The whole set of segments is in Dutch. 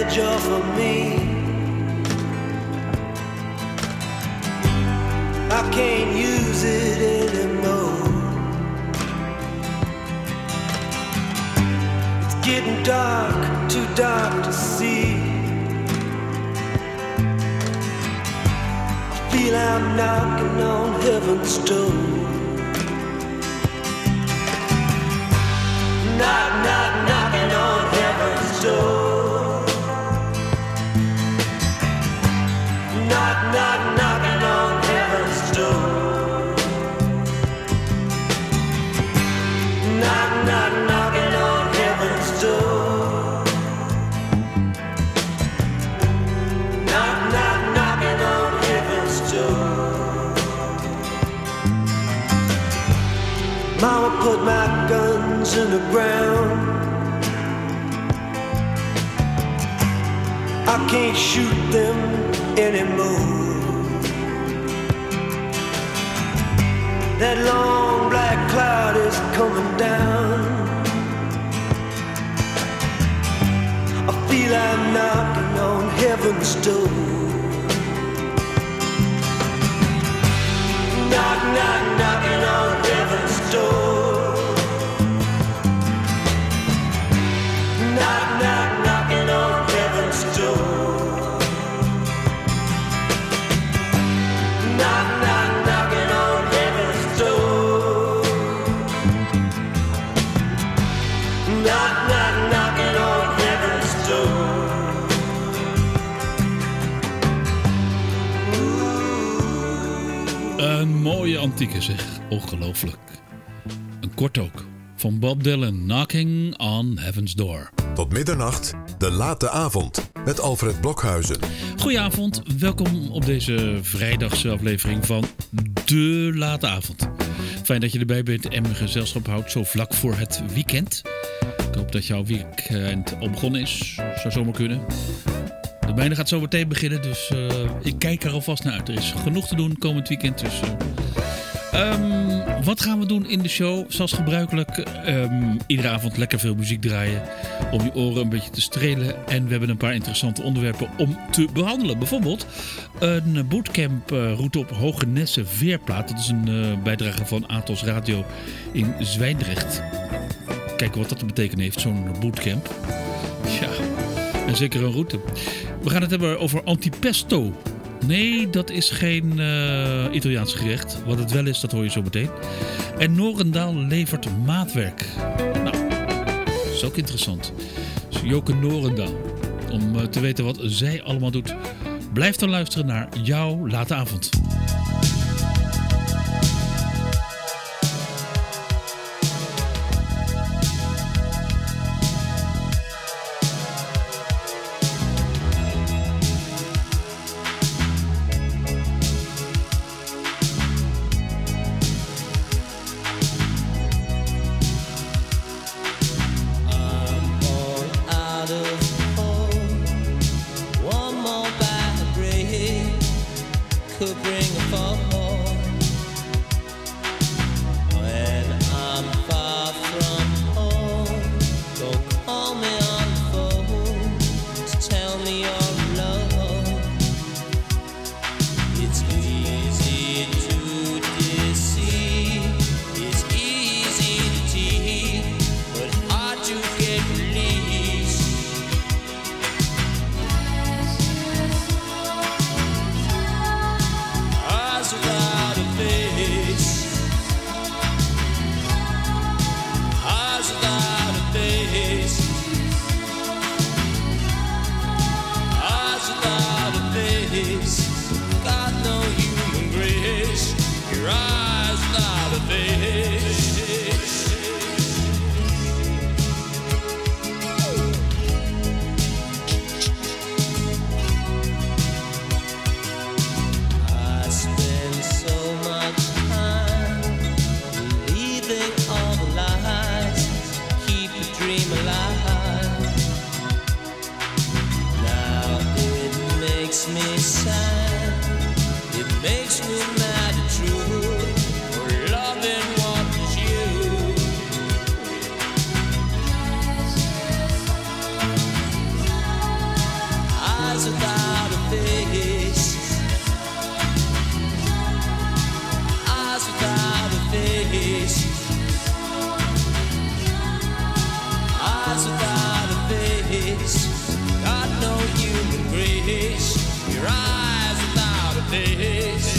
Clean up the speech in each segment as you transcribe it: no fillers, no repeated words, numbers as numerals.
edge off of me. I can't use it anymore. It's getting dark, too dark to see. I feel I'm knocking on heaven's door. Knock, knock, knocking on heaven's door. Knock, knock, knocking on heaven's door. Knock, knock, knocking on heaven's door. Knock, knock, knocking on heaven's door. Mama put my guns in the ground. I can't shoot them anymore. That long black cloud is coming down. I feel I'm knocking on heaven's door. Knock, knock, knocking on heaven's door. Knock, knock, knocking on heaven's door. Knock, knock, knocking on heaven's door. Knock, knock, knocking on heaven's door. Een mooie antieke zeg, ongelooflijk. Een kort ook, van Bob Dylan, Knocking on Heaven's Door. Tot middernacht, de late avond, met Alfred Blokhuizen. Goedenavond, welkom op deze vrijdagse aflevering van De Late Avond. Fijn dat je erbij bent en mijn gezelschap houdt zo vlak voor het weekend. Ik hoop dat jouw weekend al begonnen is, zou zomaar kunnen. De mijne gaat zo meteen beginnen, dus ik kijk er alvast naar uit. Er is genoeg te doen komend weekend, dus... wat gaan we doen in de show? Zoals gebruikelijk, iedere avond lekker veel muziek draaien. Om je oren een beetje te strelen. En we hebben een paar interessante onderwerpen om te behandelen. Bijvoorbeeld een bootcamp route op Hogenesse Veerplaat. Dat is een bijdrage van Atos Radio in Zwijndrecht. Kijken wat dat te betekenen heeft, zo'n bootcamp. Ja, en zeker een route. We gaan het hebben over antipesto. Nee, dat is geen Italiaans gerecht. Wat het wel is, dat hoor je zo meteen. En Norendaal levert maatwerk. Nou, dat is ook interessant. Dus Joke Norendaal. Om te weten wat zij allemaal doet. Blijf dan luisteren naar jouw late avond. Me sad, it makes me mad at you for loving without a face. Eyes without a face. Eyes without a face. Got no human grace. Your eyes without a face.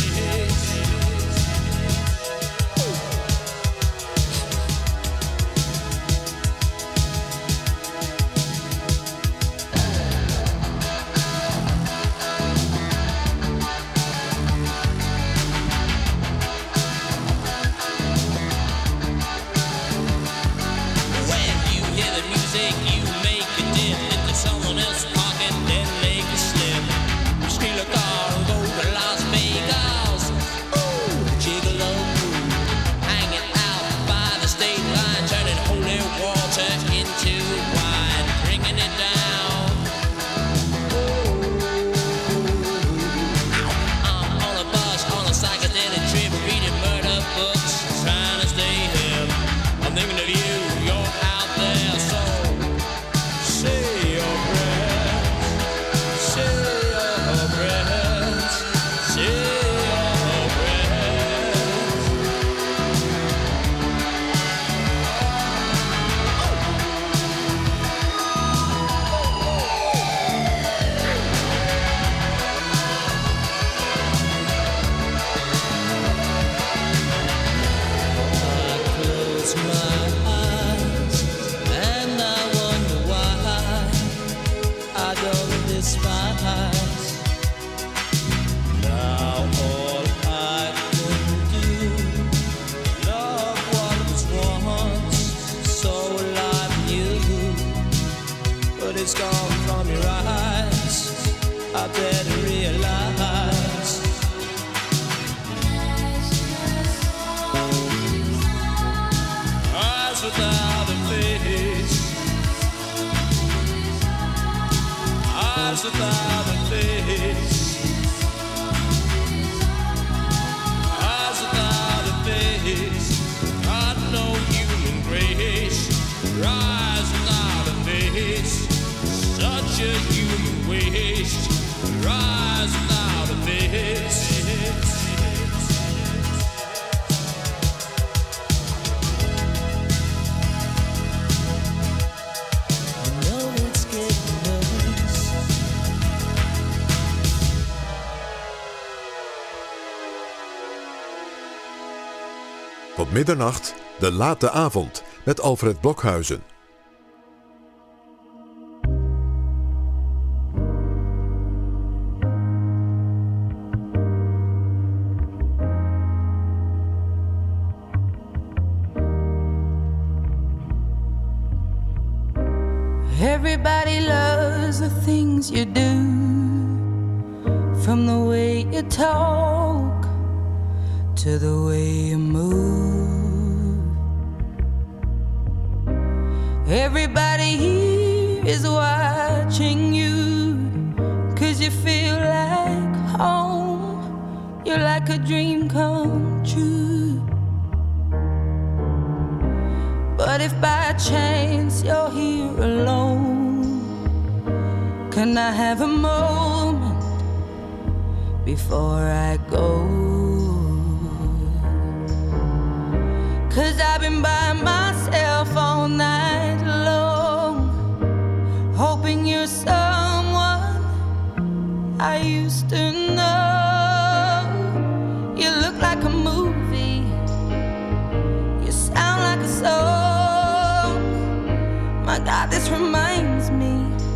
It's gone from your eyes. I better realize. Eyes without a face. Eyes without a face. Eyes without a face. Got no human grace. Eyes without a face. Such a human waste. Rise without a face. I know it's getting worse. Tot middernacht, de late avond met Alfred Blokhuizen. Everybody loves the things you do, from the way you talk to the way you move. Everybody here is watching you, 'cause you feel like home. You're like a dream come true. But if by chance you're here alone, can I have a moment before I go? 'Cause I've been by myself all night long, hoping you're someone I used to know. You look like a movie, you sound like a song. My God, this reminds me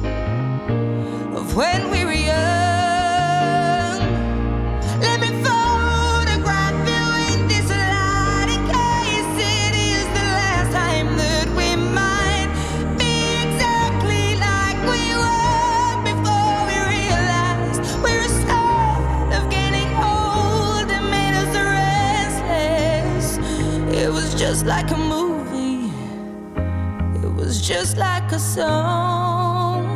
of when we were young. Let me photograph you in this light, in case it is the last time that we might be exactly like we were before we realized we're scared of getting old and made us restless. It was just like a movie, it was just like a song.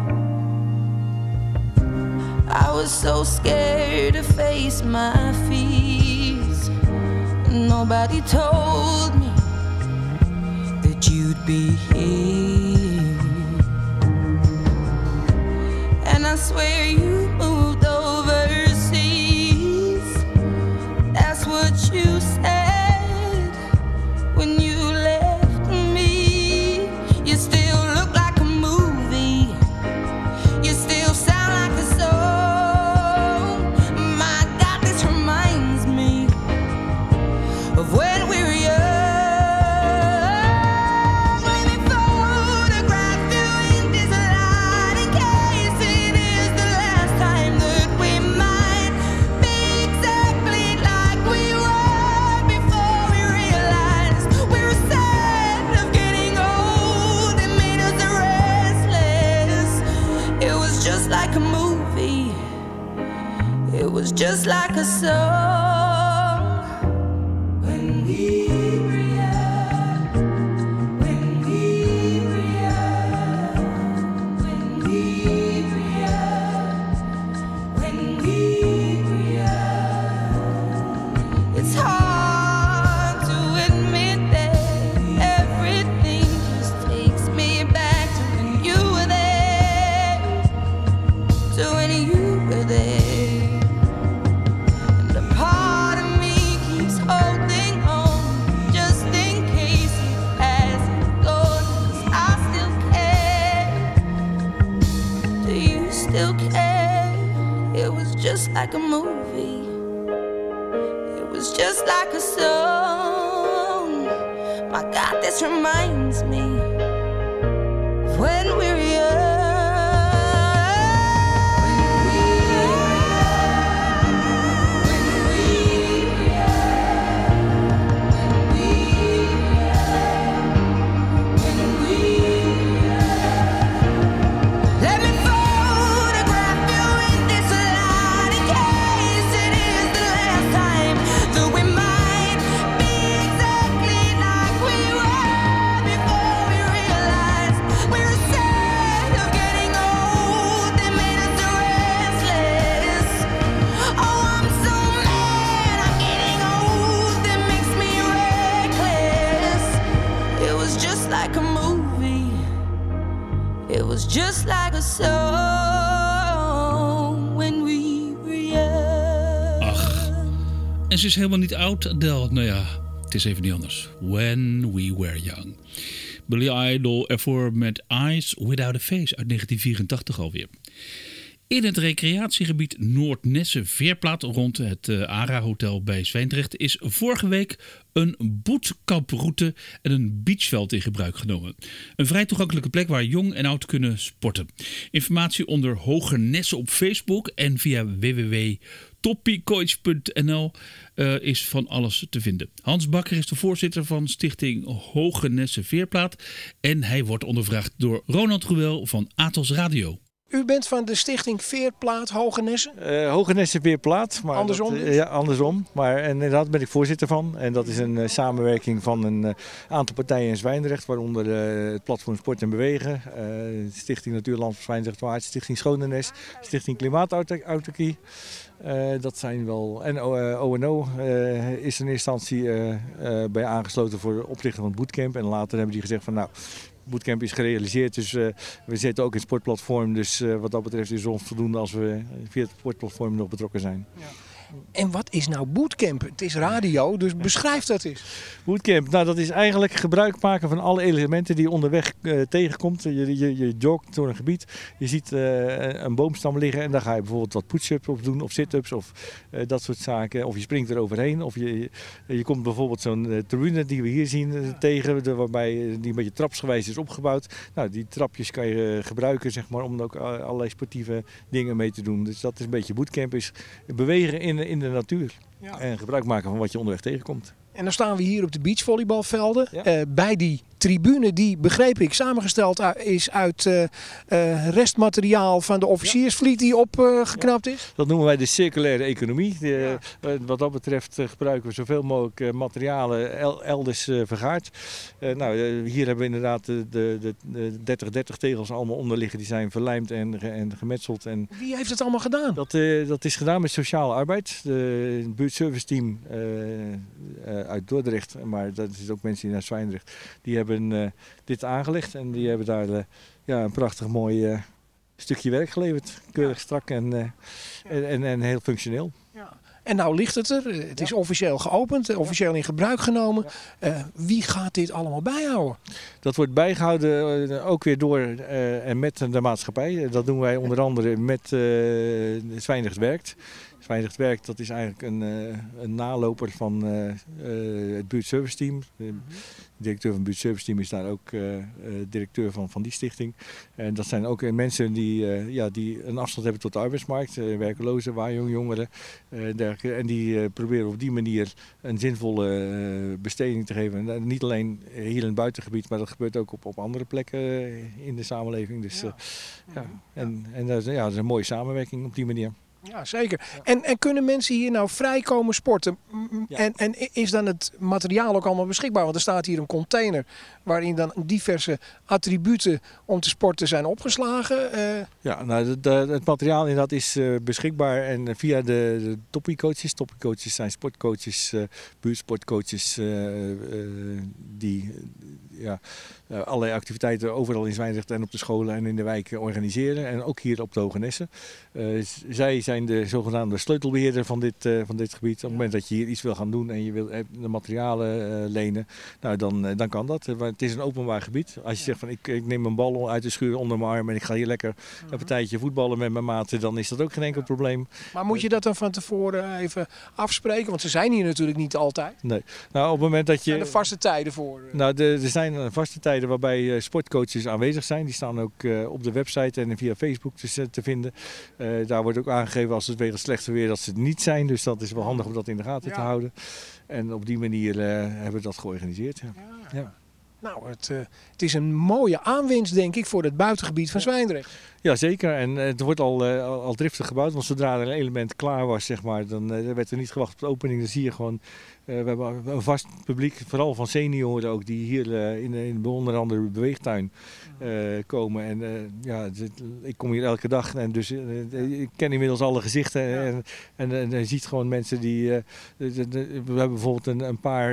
I was so scared to face my fears. Nobody told me that you'd be here. And I I swear you moved overseas. That's what you said when you left me. You still look like a movie. You still sound like a song. My God, this reminds me of when we were young. Let me photograph you in this light in case it is the last time that we might be exactly like we were before we realized we were sad of getting old. It made us restless. It was just like a movie. It was just like a song. When we were young, when we were young, when we were young, when we were young. It's hard to admit that everything just takes me back to when you were there, to when you were there. And a part of me keeps holding on just in case it hasn't gone. 'Cause I still care. Do you still care? It was just like a movie. It was just like a song. My God, this reminds me of when we were young. Let me photograph you in this light in case it is the last time that we might be exactly like we were before we realized we were sad of getting old. It made us restless. Oh, I'm so mad I'm getting old. It makes me reckless. It was just like a movie. It was just like a song when we were young. Ach, en ze is helemaal niet oud, Adele. Nou ja, het is even niet anders. When we were young. Billy Idol ervoor met Eyes Without a Face uit 1984 alweer. In het recreatiegebied Noordnesse-Veerplaat rond het ARA-hotel bij Zwijndrecht is vorige week een bootcamproute en een beachveld in gebruik genomen. Een vrij toegankelijke plek waar jong en oud kunnen sporten. Informatie onder Hogernesse op Facebook en via www.toppiecoach.nl is van alles te vinden. Hans Bakker is de voorzitter van stichting Hogernesse-Veerplaat en hij wordt ondervraagd door Ronald Ruel van Atos Radio. U bent van de stichting Veerplaat Hogernesse? Hogernesse Veerplaat. Maar andersom dat, dus? ja, andersom. Maar en inderdaad ben ik voorzitter van. En dat is een samenwerking van een aantal partijen in Zwijndrecht. Waaronder het Platform Sport en Bewegen. Stichting Natuurland Zwijndrecht-Waard. Stichting Schonenes. Stichting Klimaatautarkie. Dat zijn wel... En O&O is in eerste instantie bij aangesloten voor de oprichting van het bootcamp. En later hebben die gezegd van nou... Bootcamp is gerealiseerd, dus we zitten ook in het sportplatform. Dus wat dat betreft is het ons voldoende als we via het sportplatform nog betrokken zijn. Ja. En wat is nou bootcamp? Het is radio, dus beschrijf dat eens. Bootcamp, nou dat is eigenlijk gebruik maken van alle elementen die je onderweg tegenkomt. Je jogt door een gebied, je ziet een boomstam liggen en daar ga je bijvoorbeeld wat push-ups op doen of sit-ups of dat soort zaken. Of je springt er overheen of je komt bijvoorbeeld zo'n tribune die we hier zien tegen, waarbij die een beetje trapsgewijs is opgebouwd. Nou, die trapjes kan je gebruiken zeg maar, om ook allerlei sportieve dingen mee te doen. Dus dat is een beetje bootcamp, is bewegen in de natuur. Ja. En gebruik maken van wat je onderweg tegenkomt. En dan staan we hier op de beachvolleybalvelden. Ja. Bij die tribune die, begreep ik, samengesteld is uit restmateriaal van de officiersvliet die opgeknapt is. Dat noemen wij de circulaire economie. Wat dat betreft gebruiken we zoveel mogelijk materialen elders vergaard. Hier hebben we inderdaad de 30-30 tegels allemaal onder liggen. Die zijn verlijmd en gemetseld. En wie heeft het allemaal gedaan? Dat is gedaan met sociale arbeid. Het buurtserviceteam uit Dordrecht, maar dat is ook mensen die naar Zwijndrecht. Die hebben dit aangelegd en die hebben daar een prachtig mooi stukje werk geleverd. Keurig strak en heel functioneel. Ja. En nou ligt het er. Het is officieel geopend, officieel in gebruik genomen. Wie gaat dit allemaal bijhouden? Dat wordt bijgehouden ook weer door en met de maatschappij. Dat doen wij onder andere met Zwijndrecht Werkt. Zwijndrecht Werkt, dat is eigenlijk een naloper van het buurtservice team. De directeur van het buurtservice team is daar ook directeur van die stichting. En dat zijn ook mensen die een afstand hebben tot de arbeidsmarkt. Werklozen, jongeren. En die proberen op die manier een zinvolle besteding te geven. En niet alleen hier in het buitengebied, maar dat gebeurt ook op andere plekken in de samenleving. Dus, dat is een mooie samenwerking op die manier. Ja, zeker. En kunnen mensen hier nou vrij komen sporten? Ja. En is dan het materiaal ook allemaal beschikbaar? Want er staat hier een container waarin dan diverse attributen om te sporten zijn opgeslagen. Ja, nou, het materiaal inderdaad is beschikbaar en via de toppiecoaches. Toppiecoaches zijn sportcoaches, buurtsportcoaches die allerlei activiteiten overal in Zwijndrecht en op de scholen en in de wijken organiseren. En ook hier op de Hoge Nessen. Zij zijn de zogenaamde sleutelbeheerder van dit gebied. Op het moment dat je hier iets wil gaan doen en je wil de materialen lenen, nou, dan kan dat. Het is een openbaar gebied. Als je zegt van ik neem een bal uit de schuur onder mijn arm en ik ga hier lekker een partijtje voetballen met mijn maten, dan is dat ook geen enkel probleem. Maar moet je dat dan van tevoren even afspreken? Want ze zijn hier natuurlijk niet altijd. Nee. Nou, op het moment dat je... Zijn er vaste tijden voor? Nou, er zijn vaste tijden waarbij sportcoaches aanwezig zijn. Die staan ook op de website en via Facebook te vinden. Daar wordt ook aangegeven als het wegens slecht weer dat ze het niet zijn. Dus dat is wel handig om dat in de gaten te houden. En op die manier hebben we dat georganiseerd. Ja. Nou, het is een mooie aanwinst, denk ik, voor het buitengebied van Zwijndrecht. Ja, zeker. En het wordt al driftig gebouwd. Want zodra er een element klaar was, zeg maar, dan werd er niet gewacht op de opening. Dan zie je gewoon, we hebben een vast publiek, vooral van senioren ook, die hier in onder andere de beweegtuin komen. En ik kom hier elke dag en dus ik ken inmiddels alle gezichten. Ja. En je ziet gewoon mensen die... we hebben bijvoorbeeld een paar,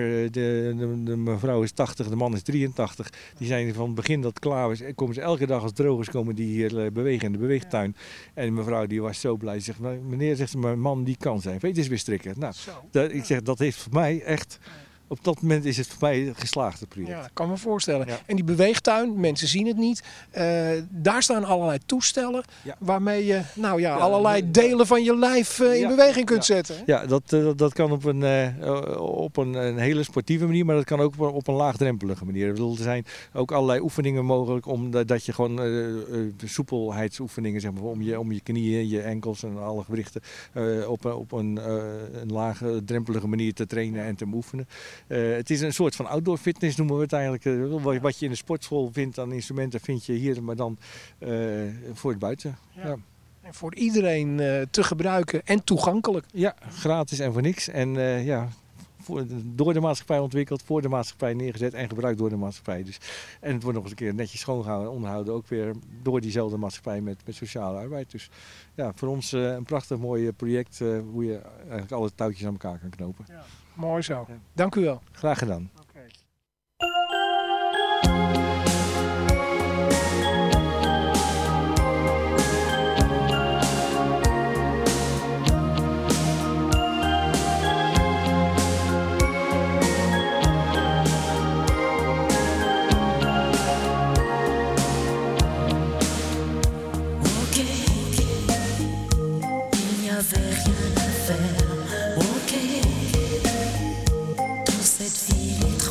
de mevrouw is 80, de man is 83. Die zijn van het begin dat het klaar was, komen ze elke dag als drogers komen die hier bewegen in de beweegtuin. En de mevrouw die was zo blij. Ze zegt, meneer, zegt ze, mijn man die kan zijn. Weet eens weer strikken. Nou, ik zeg, dat heeft voor mij echt... Op dat moment is het voor mij een geslaagde project. Ja, kan me voorstellen. Ja. En die beweegtuin, mensen zien het niet. Daar staan allerlei toestellen waarmee je allerlei delen van je lijf in beweging kunt zetten. Ja, dat kan op een hele sportieve manier, maar dat kan ook op een laagdrempelige manier. Ik bedoel, er zijn ook allerlei oefeningen mogelijk omdat je gewoon soepelheidsoefeningen, zeg maar, om je knieën, je enkels en alle gewrichten op een lage drempelige manier te trainen en te oefenen. Het is een soort van outdoor fitness noemen we het eigenlijk. Wat je in de sportschool vindt aan instrumenten vind je hier, maar dan voor het buiten. Ja. En voor iedereen te gebruiken en toegankelijk. Ja, gratis en voor niks. En door de maatschappij ontwikkeld, voor de maatschappij neergezet en gebruikt door de maatschappij. Dus, en het wordt nog eens een keer netjes schoongehouden en onderhouden, ook weer door diezelfde maatschappij met sociale arbeid. Dus ja, voor ons een prachtig mooi project hoe je eigenlijk alle touwtjes aan elkaar kan knopen. Ja. Mooi zo. Ja. Dank u wel. Graag gedaan. Okay. Cette ville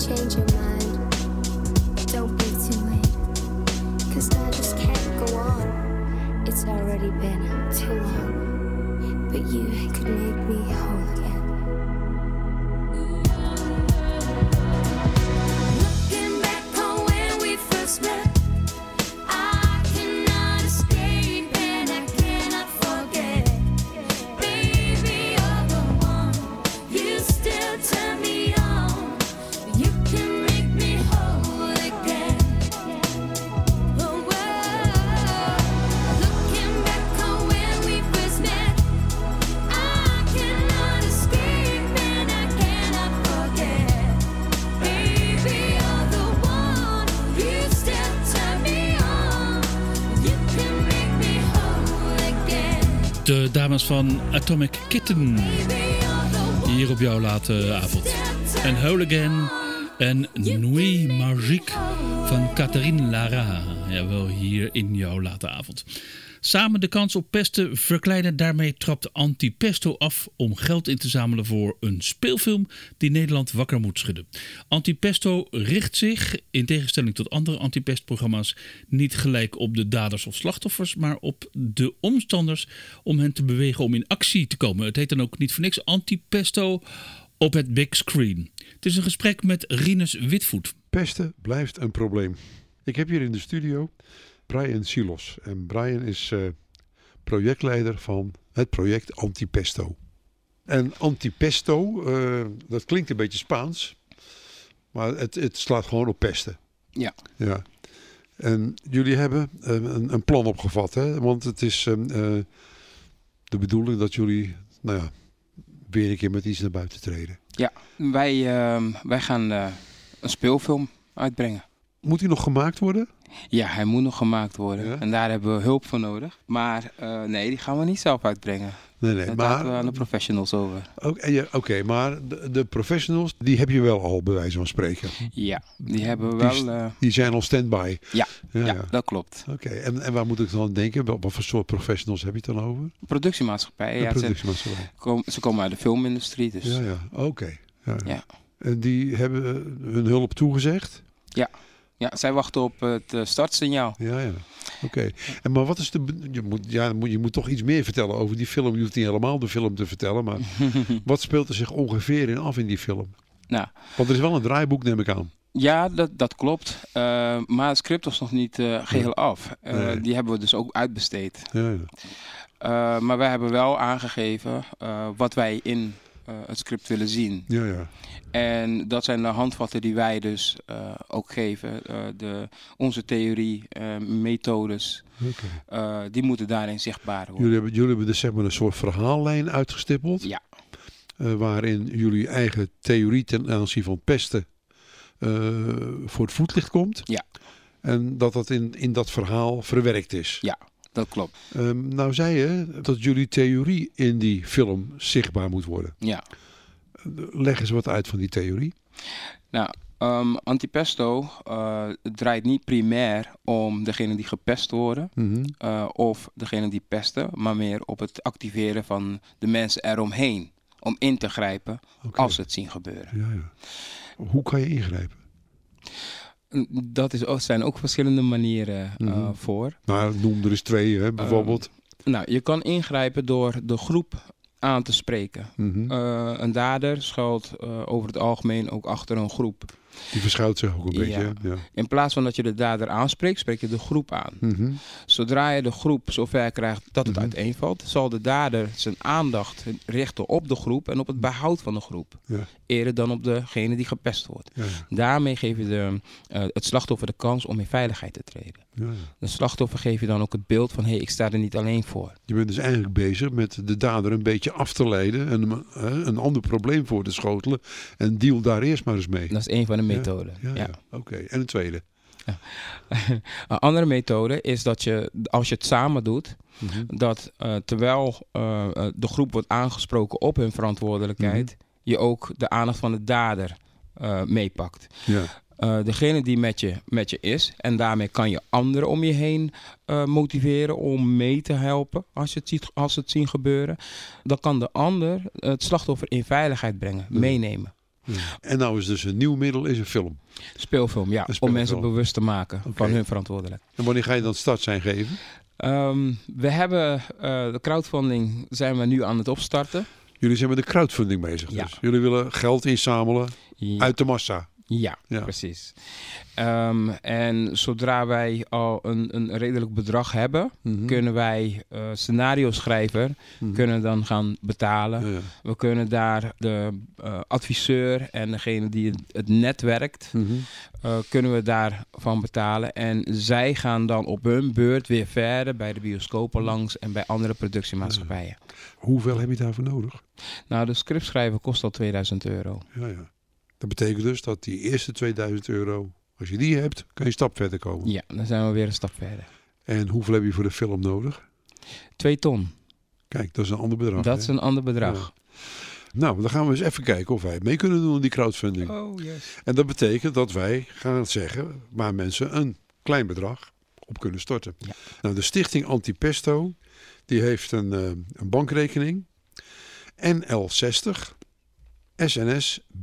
change your mind. Don't be too late, 'cause I just can't go on. It's already been too long, but you could make me whole again. Looking back on when we first met, I cannot escape and I cannot forget. Baby, you're the one. You still turn me on. You can make me whole again. Oh, whoa. Looking back on when we first met, I cannot escape and I cannot forget. Baby, you're the one. You still turn me on. You can make me whole again. De dames van Atomic Kitten. Baby, you're the one. Hier op jouw late avond. En Whole Again en Nuit Magique van Catherine Lara. Jawel, hier in jouw late avond. Samen de kans op pesten verkleinen. Daarmee trapt Antipesto af om geld in te zamelen voor een speelfilm die Nederland wakker moet schudden. Antipesto richt zich, in tegenstelling tot andere antipestprogramma's, niet gelijk op de daders of slachtoffers, maar op de omstanders om hen te bewegen om in actie te komen. Het heet dan ook niet voor niks Antipesto op het big screen. Het is een gesprek met Rinus Witvoet. Pesten blijft een probleem. Ik heb hier in de studio Brian Silos. En Brian is projectleider van het project Antipesto. En Antipesto, dat klinkt een beetje Spaans. Maar het slaat gewoon op pesten. Ja. Ja. En jullie hebben een plan opgevat, hè? Want het is de bedoeling dat jullie weer een keer met iets naar buiten treden. Ja, wij gaan een speelfilm uitbrengen. Moet die nog gemaakt worden? Ja, hij moet nog gemaakt worden. Ja? En daar hebben we hulp voor nodig. Maar nee, die gaan we niet zelf uitbrengen. Nee, Dat maar laten we aan de professionals over. Oké, maar de professionals, die heb je wel al bij wijze van spreken. Ja, die hebben we wel. Die zijn al stand-by. Ja, dat klopt. Oké, en waar moet ik dan denken? Wat voor soort professionals heb je het dan over? Productiemaatschappij. Ja, productiemaatschappij. Ze komen uit de filmindustrie. Dus. Ja, oké. Ja. En die hebben hun hulp toegezegd? Ja, zij wachten op het startsignaal. Ja. Oké. En maar wat is je moet toch iets meer vertellen over die film. Je hoeft niet helemaal de film te vertellen, maar wat speelt er zich ongeveer in af in die film? Nou, want er is wel een draaiboek, neem ik aan. Ja, dat klopt. Maar het script was nog niet geheel af. Die hebben we dus ook uitbesteed. Ja. Maar wij hebben wel aangegeven wat wij in het script willen zien. Ja. En dat zijn de handvatten die wij dus ook geven. Onze theorie, methodes, die moeten daarin zichtbaar worden. Jullie hebben dus zeg maar een soort verhaallijn uitgestippeld. Ja. Waarin jullie eigen theorie ten aanzien van pesten voor het voetlicht komt. Ja. En dat in dat verhaal verwerkt is. Ja, dat klopt. Nou zei je dat jullie theorie in die film zichtbaar moet worden. Ja. Leg eens wat uit van die theorie. Nou, Antipesto draait niet primair om degene die gepest worden of degene die pesten, maar meer op het activeren van de mensen eromheen om in te grijpen als ze het zien gebeuren. Ja. Hoe kan je ingrijpen? Zijn ook verschillende manieren voor. Nou, noem er eens 2, hè, bijvoorbeeld. Je kan ingrijpen door de groep aan te spreken. Een dader schuilt over het algemeen ook achter een groep. Die verschuilt zich ook een beetje. Ja. In plaats van dat je de dader aanspreekt, spreek je de groep aan. Zodra je de groep zover krijgt dat het uiteenvalt, zal de dader zijn aandacht richten op de groep en op het behoud van de groep. Ja. Eerder dan op degene die gepest wordt. Ja. Daarmee geef je het slachtoffer de kans om in veiligheid te treden. Ja. De slachtoffer geef je dan ook het beeld van, ik sta er niet alleen voor. Je bent dus eigenlijk bezig met de dader een beetje af te leiden en een ander probleem voor te schotelen en deal daar eerst maar eens mee. Dat is een van de methoden. Ja. Oké. En een tweede? Ja. Een andere methode is dat je, als je het samen doet, dat terwijl de groep wordt aangesproken op hun verantwoordelijkheid, je ook de aandacht van de dader meepakt. Ja. Degene die met je is, en daarmee kan je anderen om je heen motiveren om mee te helpen als ze het zien gebeuren. Dan kan de ander het slachtoffer in veiligheid brengen, meenemen. En nou is dus een nieuw middel is een film. Speelfilm, ja. Een speelfilm. Om mensen bewust te maken van hun verantwoordelijk. En wanneer ga je dan start zijn geven? We hebben de crowdfunding zijn we nu aan het opstarten. Jullie zijn met de crowdfunding bezig. Ja. Dus jullie willen geld inzamelen uit de massa. Ja, precies. En zodra wij al een redelijk bedrag hebben, kunnen wij scenario-schrijver kunnen dan gaan betalen. Ja. We kunnen daar de adviseur en degene die het netwerkt, kunnen we daarvan betalen. En zij gaan dan op hun beurt weer verder bij de bioscopen langs en bij andere productiemaatschappijen. Hoeveel heb je daarvoor nodig? Nou, de scriptschrijver kost al €2000. Ja. Dat betekent dus dat die eerste €2000, als je die hebt, kan je een stap verder komen. Ja, dan zijn we weer een stap verder. En hoeveel heb je voor de film nodig? 2 ton. Kijk, dat is een ander bedrag. Dat is een ander bedrag. Ja. Nou, dan gaan we eens even kijken of wij mee kunnen doen aan die crowdfunding. Oh, yes. En dat betekent dat wij gaan zeggen waar mensen een klein bedrag op kunnen storten. Ja. Nou, de stichting Antipesto, die heeft een bankrekening. NL60 SNS B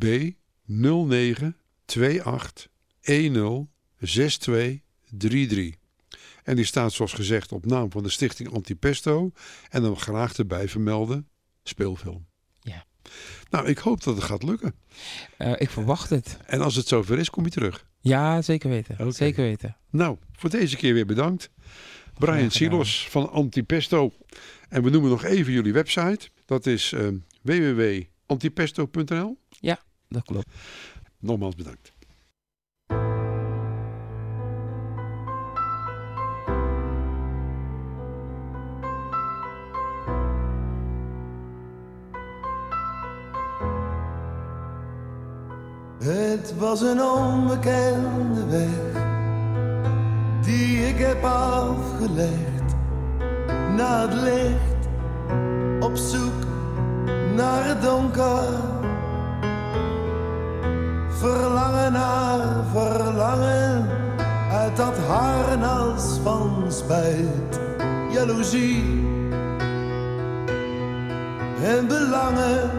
0928106233. En die staat zoals gezegd op naam van de stichting Antipesto. En dan graag erbij vermelden speelfilm. Ja. Nou, ik hoop dat het gaat lukken. Ik verwacht het. En als het zover is, kom je terug. Ja, zeker weten. Oké. Zeker weten. Nou, voor deze keer weer bedankt. Brian Graag gedaan. Silos van Antipesto. En we noemen nog even jullie website. Dat is www.antipesto.nl. Ja, dat klopt. Nogmaals bedankt. Het was een onbekende weg die ik heb afgelegd naar het licht, op zoek naar het donker, verlangen naar verlangen uit dat harnas van spijt, jaloezie en belangen.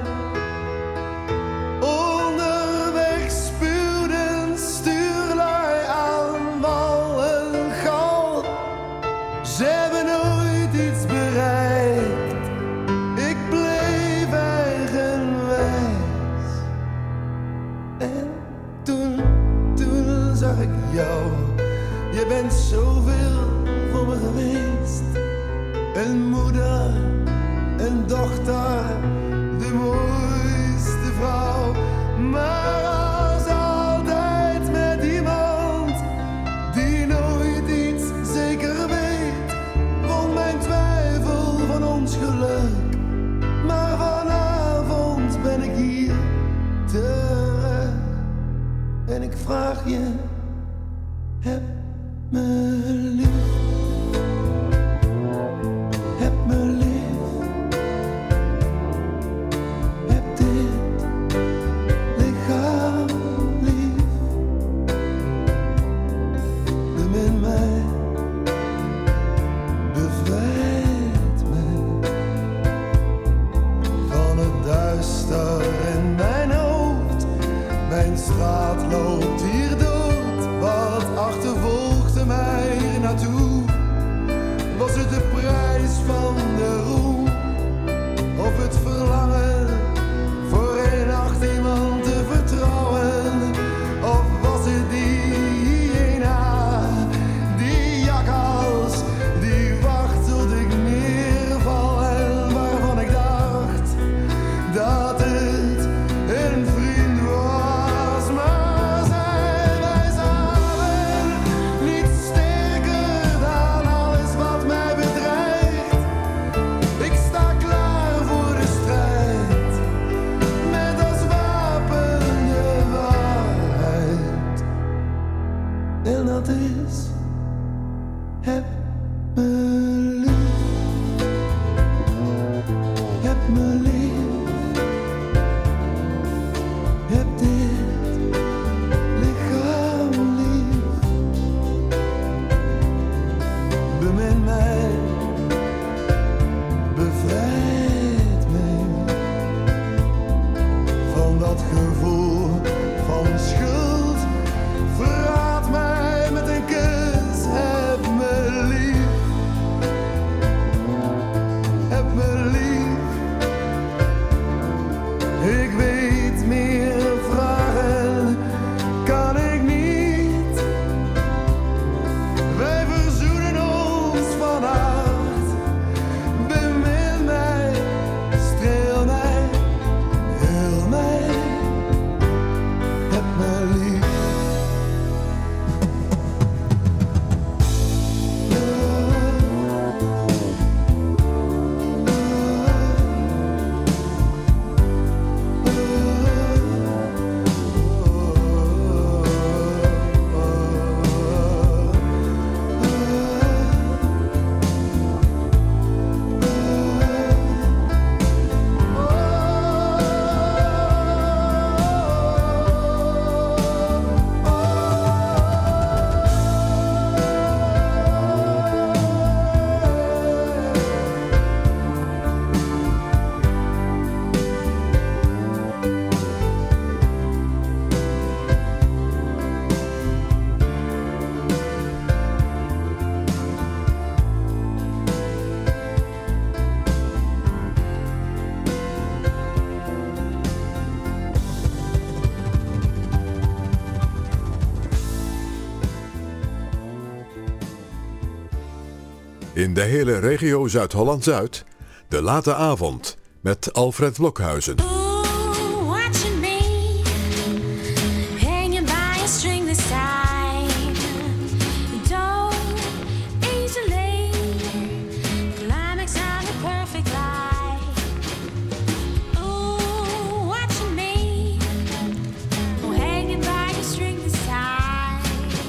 Onderweg spuwden stuurlui aan wal en gal. Ze hebben nooit iets bereikt. Ik bleef eigenwijs. En toen zag ik jou. Je bent zoveel voor me geweest. Een moeder, een dochter, de mooiste vrouw. Maar als altijd met iemand die nooit iets zeker weet, won mijn twijfel van ons geluk. Maar vanavond ben ik hier terug en ik vraag je, heb me lief. Heb me lief. Heb dit lichaam lief. Bemin mij. Bevrijd mij van het duister in mijn hoofd. Mijn straat loopt hier dood. Wat achtervolgde mij hier naartoe? Was het de prijs van de roem? Of het verlangen voor een nacht iemand te vertrouwen? Of was het die hyena, die jakkals, die wacht tot ik neerval en waarvan ik dacht dat het een vriend was? Maar zijn wij samen niet sterker dan alles wat mij bedreigt? Ik sta klaar voor de strijd, met als wapen de waarheid. En dat is, heb me lief. Heb me lief. Heb dit lichaam lief. Bemin mij. Bevrijd mij van dat gevoel In de hele regio Zuid-Holland-Zuid, de late avond met Alfred Blokhuizen. Ooh, watching me hanging by a string this time. Don't easily climax on the perfect life. Ooh, watching me hanging by a string this time.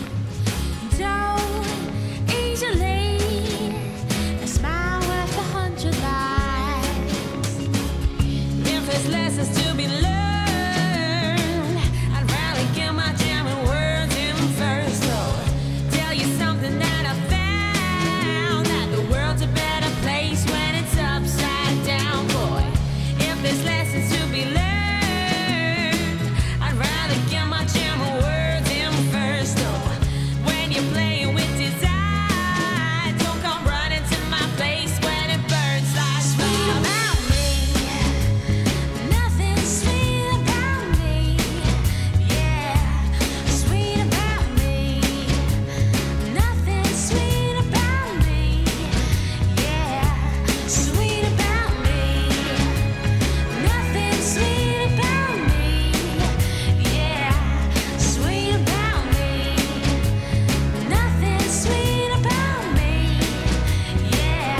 Don't easily a smile worth 100 lives. If there's lessons to be learned, I'd rather get my German words in first. So tell you something that I found, that the world's a better place when it's upside down, boy. If there's lessons to be learned, I'd rather get my German words in first. So when you're playing with desire, don't come running to my place when it burns like sweet about me. Nothing sweet about me, yeah, sweet about me. Nothing sweet about me, yeah, sweet about me. Nothing sweet about me, yeah, sweet about me. Nothing sweet about me, yeah.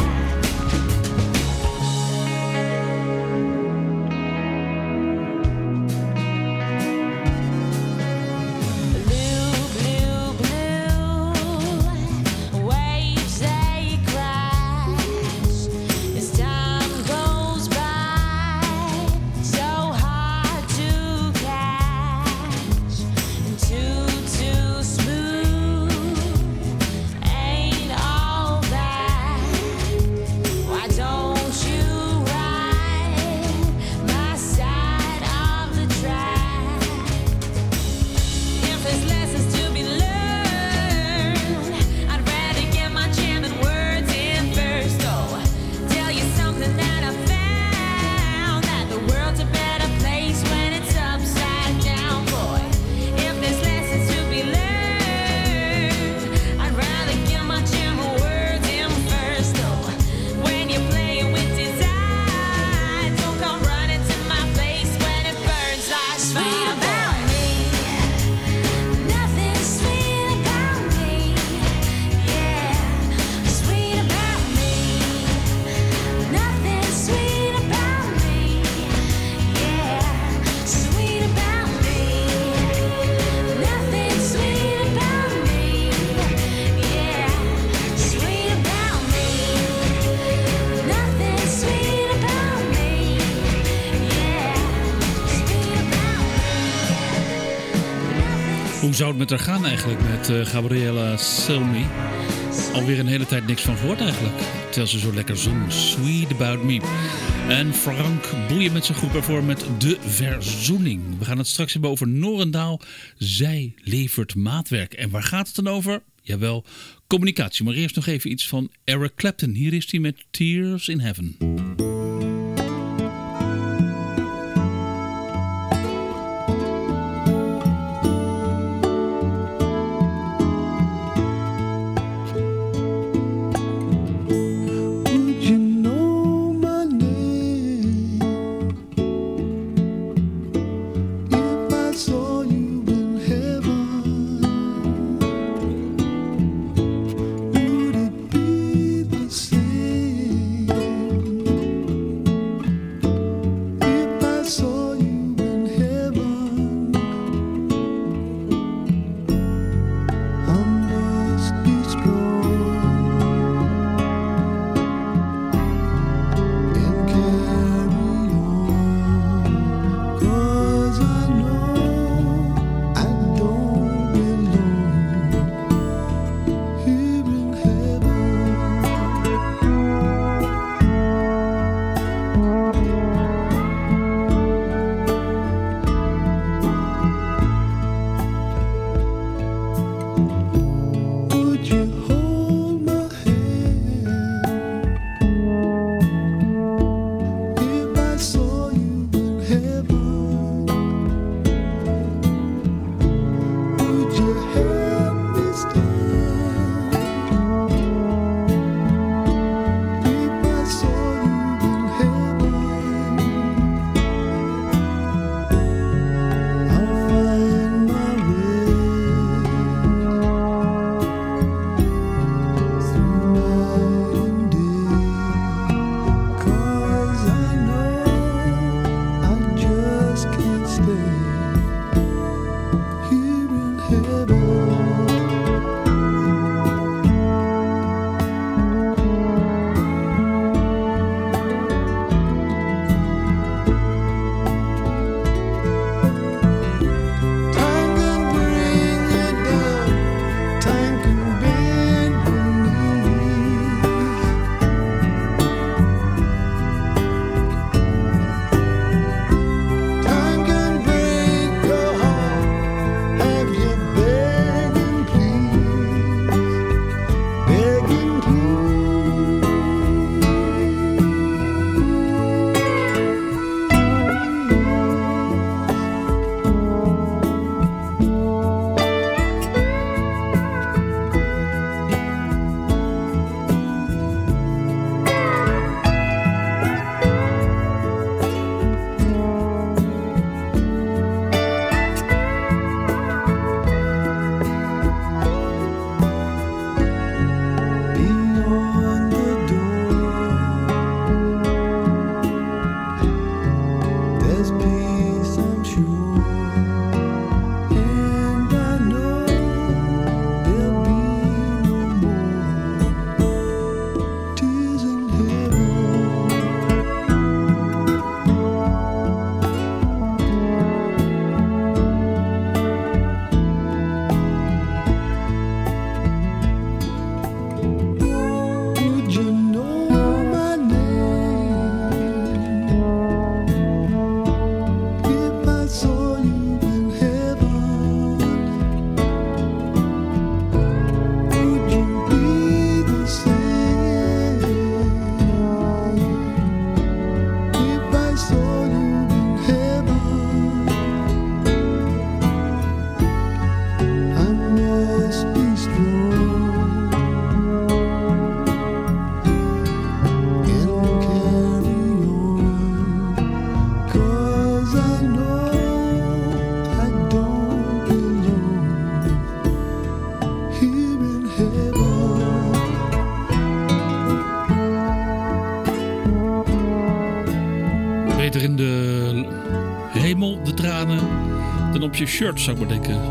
Blue, blue, blue waves, they crash as time goes by. So hard to catch and too smooth. Ain't all that. Why don't you ride my side of the track? If there's lessons to be learned, I'd rather get my German words in first. Oh, tell you something that I found, that the world's a better place when it's upside down, boy. If there's lessons to be learned, I'd rather get my German words in first. Oh, when you're playing with desire, don't come running to my place when it burns like sweet about me. Nothing sweet about me, yeah, sweet about me. Nothing sweet about me, yeah, sweet about me. Nothing sweet about me, yeah, sweet about me. Nothing sweet about me, yeah, sweet about me. Hoe zou het met haar gaan eigenlijk, met Gabriella Cilmi? Alweer een hele tijd niks van gehoord eigenlijk. Terwijl ze zo lekker zong. Sweet About Me. En Frank Boeien met zijn groep ervoor met De Verzoening. We gaan het straks hebben over Norendaal. Zij levert maatwerk. En waar gaat het dan over? Jawel, communicatie. Maar eerst nog even iets van Eric Clapton. Hier is hij met Tears in Heaven. Would you know my name if I saw you in heaven? Would it be the same? Shirt, zou ik maar denken.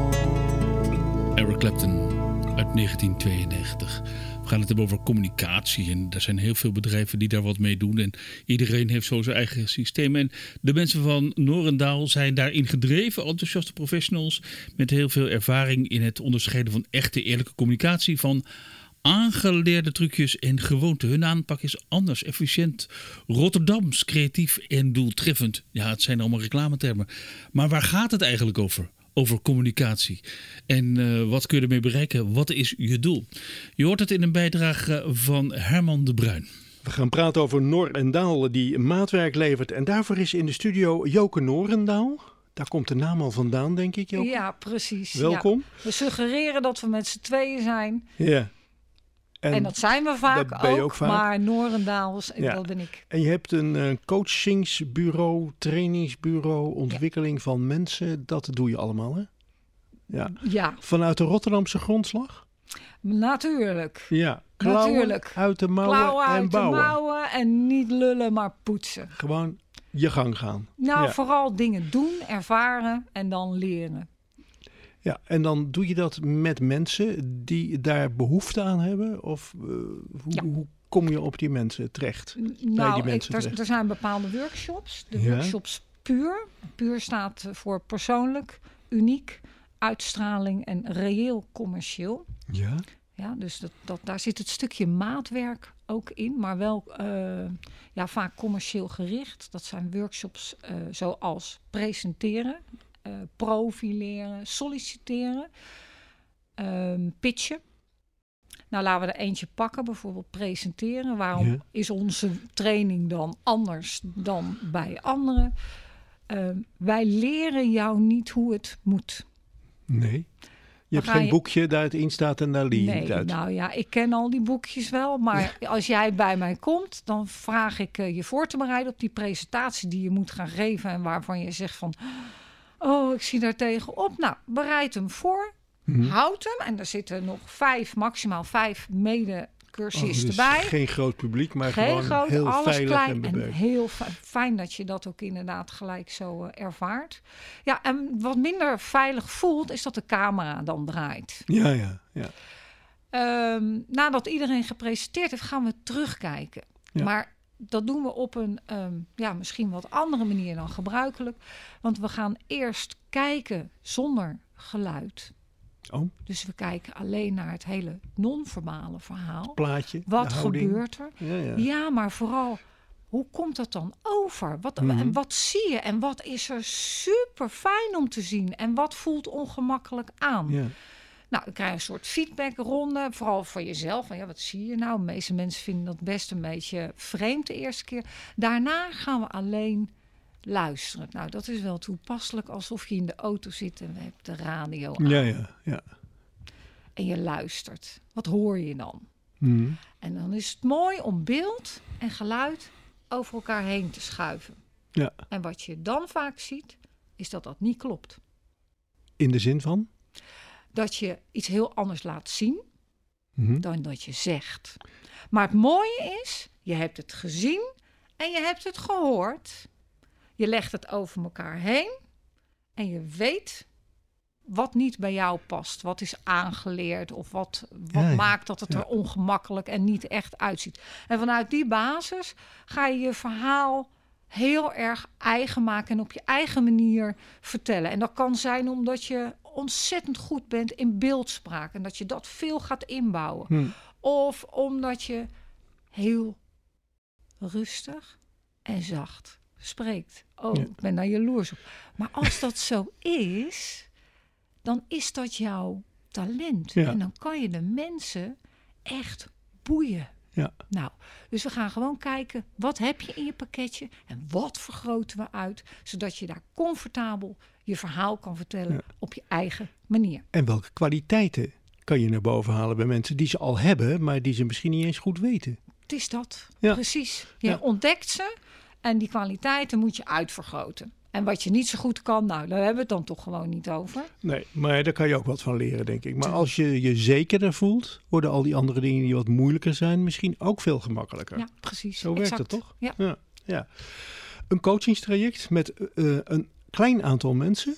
Eric Clapton uit 1992. We gaan het hebben over communicatie. En er zijn heel veel bedrijven die daar wat mee doen. En iedereen heeft zo zijn eigen systeem. En de mensen van Norendaal zijn daarin gedreven. Enthousiaste professionals met heel veel ervaring in het onderscheiden van echte eerlijke communicatie. Van aangeleerde trucjes en gewoonten. Hun aanpak is anders, efficiënt, Rotterdams, creatief en doeltreffend. Ja, het zijn allemaal reclametermen. Maar waar gaat het eigenlijk over? Over communicatie. En wat kun je ermee bereiken? Wat is je doel? Je hoort het in een bijdrage van Herman de Bruin. We gaan praten over Norendaal die maatwerk levert. En daarvoor is in de studio Joke Norendaal. Daar komt de naam al vandaan, denk ik, Joke. Ja, precies. Welkom. Ja. We suggereren dat we met z'n tweeën zijn. Ja. En dat zijn we vaak dat ben je ook vaak. Maar Norendaals, Ja. dat ben ik. En je hebt een coachingsbureau, trainingsbureau, ontwikkeling van mensen. Dat doe je allemaal, hè? Ja. Ja, Vanuit de Rotterdamse grondslag? natuurlijk. Ja. Klauwen Natuurlijk. uit de mouwen Klauwen en uit bouwen. de mouwen en niet lullen, maar poetsen. Gewoon je gang gaan. Nou, Ja. vooral dingen doen, ervaren en dan leren. Ja, en dan doe je dat met mensen die daar behoefte aan hebben? Of hoe kom je op die mensen terecht? Nou, die mensen terecht. er zijn bepaalde workshops. De Ja. workshops Puur. Puur staat voor persoonlijk, uniek, uitstraling en reëel commercieel. Ja. Ja, dus daar zit het stukje maatwerk ook in, maar wel vaak commercieel gericht. Dat zijn workshops zoals presenteren, profileren, solliciteren, pitchen. Nou, laten we er eentje pakken, bijvoorbeeld presenteren. Waarom is onze training dan anders dan bij anderen? Wij leren jou niet hoe het moet. Nee. Je hebt geen boekje daar het in staat en daar leer je niet uit. Nou ja, ik ken al die boekjes wel. Maar als jij bij mij komt, dan vraag ik je voor te bereiden op die presentatie die je moet gaan geven. En waarvan je zegt van, oh, ik zie daar tegenop. Nou, bereid hem voor. Houd hem. En er zitten nog maximaal 5 mede-cursisten dus bij. Geen groot publiek, maar Geen gewoon groot, heel alles veilig klein en beperkt. en heel fijn dat je dat ook inderdaad gelijk zo ervaart. Ja, en wat minder veilig voelt, is dat de camera dan draait. Ja. Nadat iedereen gepresenteerd heeft, gaan we terugkijken. Ja. Maar dat doen we op een misschien wat andere manier dan gebruikelijk. Want we gaan eerst kijken zonder geluid. Oh. Dus we kijken alleen naar het hele non-verbale verhaal. Plaatje, Wat de houding. gebeurt er? Ja. Ja, maar vooral, hoe komt dat dan over? En wat zie je? En wat is er super fijn om te zien? En wat voelt ongemakkelijk aan? Ja. Nou, dan krijg je een soort feedbackronde, vooral voor jezelf. Van, wat zie je nou? De meeste mensen vinden dat best een beetje vreemd de eerste keer. Daarna gaan we alleen luisteren. Nou, dat is wel toepasselijk, alsof je in de auto zit en we hebben de radio aan. Ja. En je luistert. Wat hoor je dan? Mhm. En dan is het mooi om beeld en geluid over elkaar heen te schuiven. Ja. En wat je dan vaak ziet, is dat dat niet klopt. In de zin van? Dat je iets heel anders laat zien dan dat je zegt. Maar het mooie is, je hebt het gezien en je hebt het gehoord. Je legt het over elkaar heen en je weet wat niet bij jou past. Wat is aangeleerd of wat maakt dat het er ongemakkelijk en niet echt uitziet. En vanuit die basis ga je je verhaal heel erg eigen maken en op je eigen manier vertellen. En dat kan zijn omdat je ontzettend goed bent in beeldspraak en dat je dat veel gaat inbouwen. Of omdat je heel rustig en zacht spreekt. Oh, ik ben daar jaloers op. Maar als dat zo is, dan is dat jouw talent. Ja. En dan kan je de mensen echt boeien. Ja. Nou, dus we gaan gewoon kijken, wat heb je in je pakketje en wat vergroten we uit, zodat je daar comfortabel je verhaal kan vertellen op je eigen manier. En welke kwaliteiten kan je naar boven halen bij mensen die ze al hebben, maar die ze misschien niet eens goed weten? Het is dat, Ja. precies. Je ontdekt ze en die kwaliteiten moet je uitvergroten. En wat je niet zo goed kan, nou, daar hebben we het dan toch gewoon niet over. Nee, maar daar kan je ook wat van leren, denk ik. Maar als je je zekerder voelt, worden al die andere dingen die wat moeilijker zijn misschien ook veel gemakkelijker. Ja, precies. Zo werkt Exact. het toch? Ja. Ja. Een coachingstraject met een klein aantal mensen. Ja.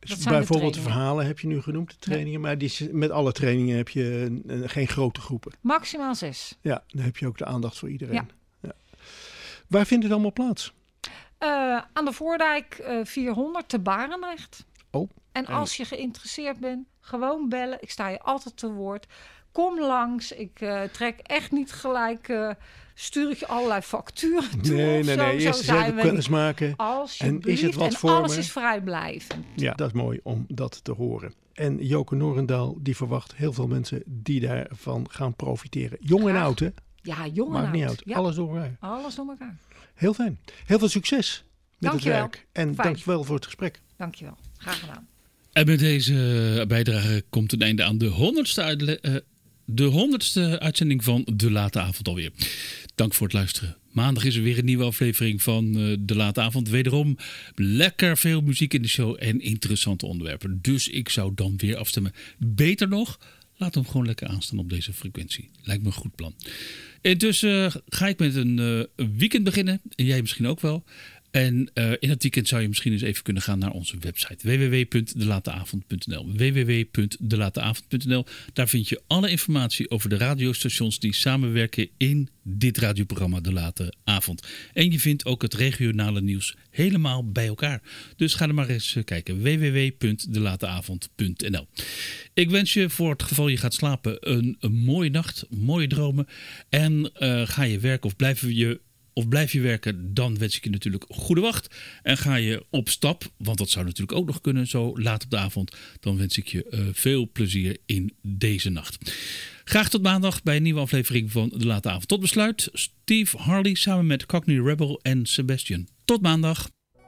Dat zijn Bijvoorbeeld de de verhalen heb je nu genoemd, de trainingen. Maar met alle trainingen heb je geen grote groepen. Maximaal 6. Ja, dan heb je ook de aandacht voor iedereen. Ja. Ja. Waar vindt het allemaal plaats? Aan de Voordijk 400 te Barendrecht. Oh. En als je geïnteresseerd bent, gewoon bellen. Ik sta je altijd te woord. Kom langs. Ik trek echt niet gelijk... stuur ik je allerlei facturen toe. Nee. Eerst eens even kennis maken. Alsjeblieft. En is het wat en voor alles me? is vrijblijvend. Ja, dat is mooi om dat te horen. En Joke Norendaal, die verwacht heel veel mensen die daarvan gaan profiteren. Jong en oud, hè? Ja, jong en Maakt oud. niet uit. Ja. Alles door elkaar. Alles door elkaar. Heel fijn. Heel veel succes met Dankjewel. het werk. En Fijn. dankjewel voor het gesprek. Dankjewel. Graag gedaan. En met deze bijdrage komt een einde aan de 100ste uitzending van De Late Avond alweer. Dank voor het luisteren. Maandag is er weer een nieuwe aflevering van De Late Avond. Wederom lekker veel muziek in de show en interessante onderwerpen. Dus ik zou dan weer afstemmen. Beter nog, laat hem gewoon lekker aanstaan op deze frequentie. Lijkt me een goed plan. Intussen ga ik met een weekend beginnen. En jij misschien ook wel. En in dat weekend zou je misschien eens even kunnen gaan naar onze website. www.delateavond.nl www.delateavond.nl. Daar vind je alle informatie over de radiostations die samenwerken in dit radioprogramma De Late Avond. En je vindt ook het regionale nieuws helemaal bij elkaar. Dus ga er maar eens kijken. www.delateavond.nl. Ik wens je voor het geval je gaat slapen een mooie nacht, mooie dromen. En ga je werken of blijf je werken, dan wens ik je natuurlijk goede wacht. En ga je op stap, want dat zou natuurlijk ook nog kunnen zo laat op de avond. Dan wens ik je veel plezier in deze nacht. Graag tot maandag bij een nieuwe aflevering van De Late Avond. Tot besluit, Steve Harley samen met Cockney Rebel en Sebastian. Tot maandag.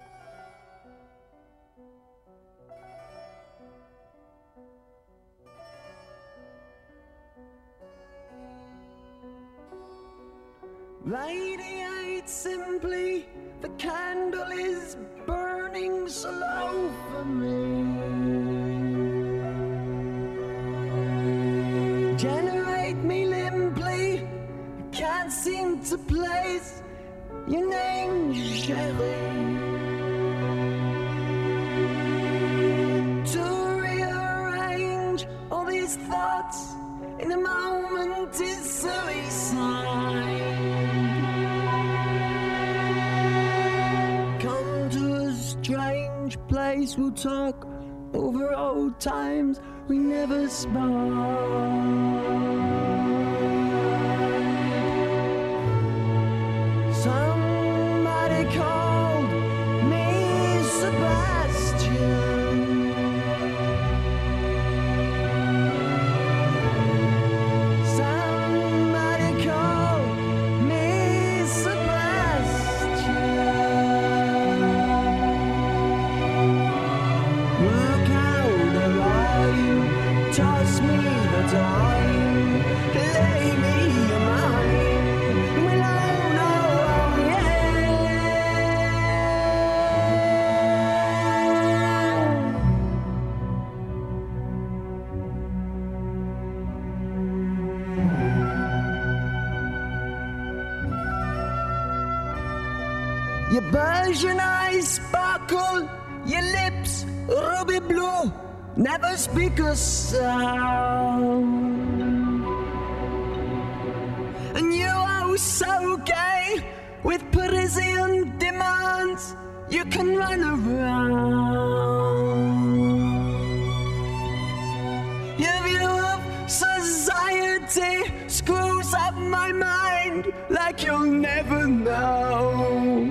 Radiate simply, the candle is burning slow for me. Generate me limply, I can't seem to place your name, Sherry. To rearrange all these thoughts in a moment is suicide. Strange place, we'll talk over old times we never spoke. Somebody called me Sebastian. Somebody called me Sebastian. Toss me the time, lay me a mine, we'll all know, yeah. Your Persian eyes sparkle, your lips ruby blue. Never speak a sound. And you are so gay with Parisian demands. You can run around. Your view of society screws up my mind like you'll never know.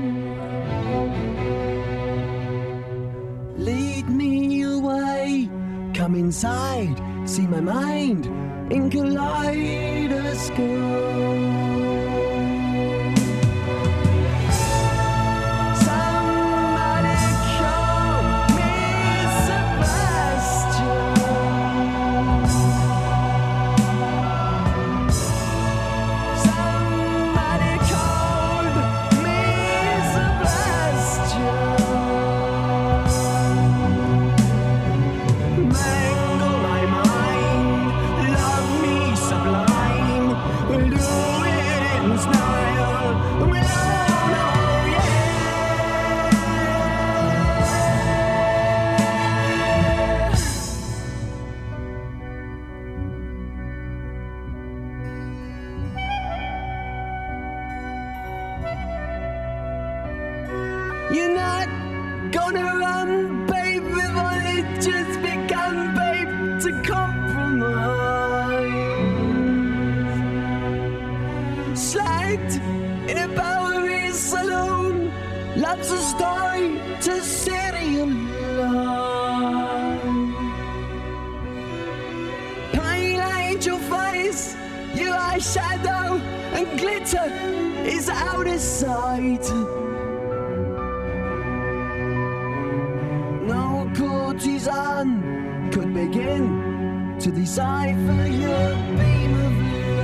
Lead me away. Come inside, see my mind in kaleidoscope. Somebody call me Sebastian. Somebody called me Sebastian. Mangle my mind, love me sublime, we'll do it You're not gonna run, babe, we've only just begun, babe, to compromise. Slagged in a Bowery saloon, loves a story to serialize. Pale angel face, your eyeshadow and glitter is out of sight. No courtesan could begin to decipher your beam of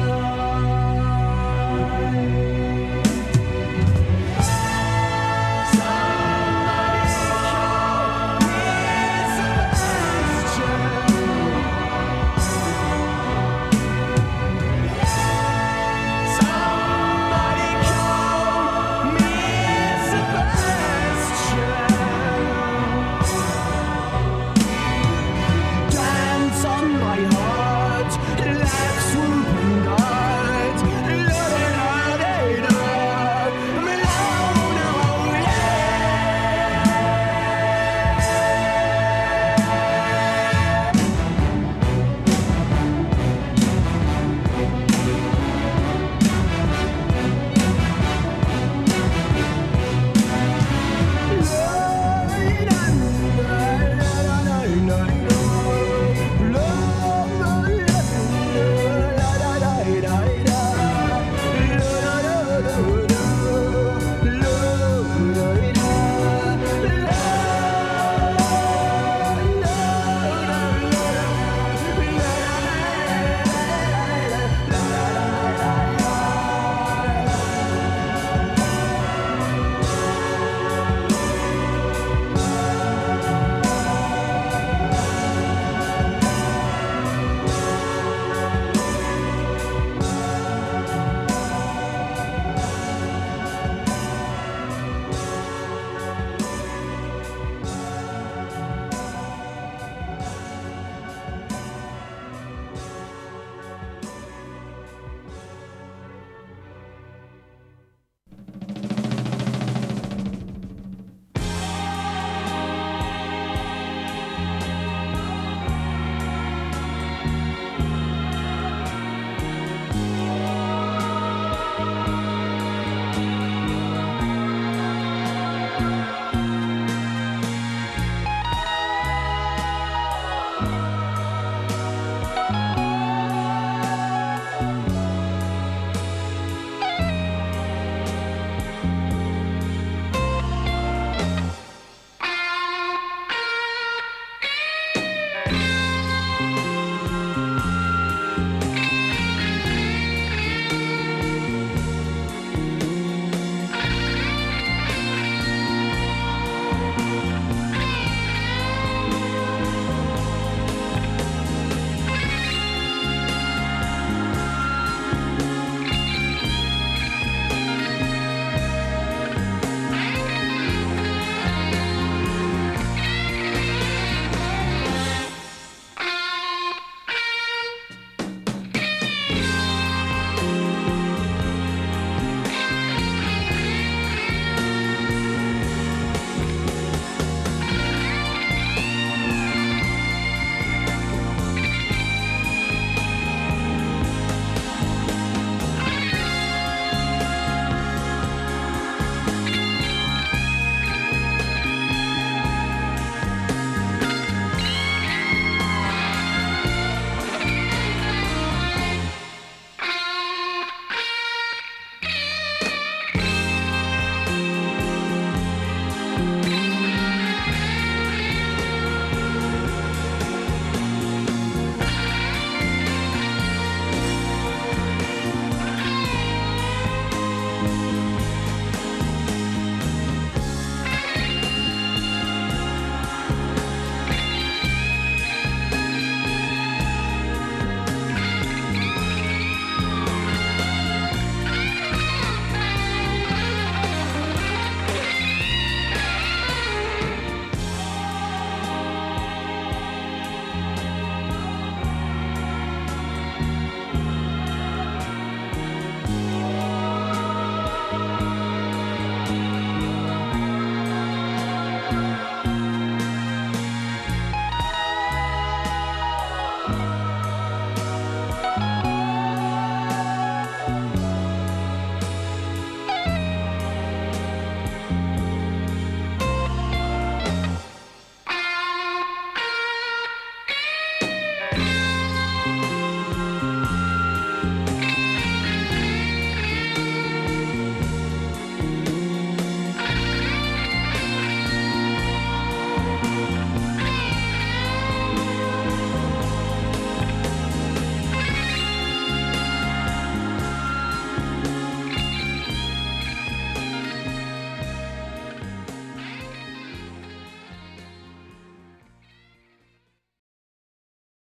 light. Life swooping God, Oh,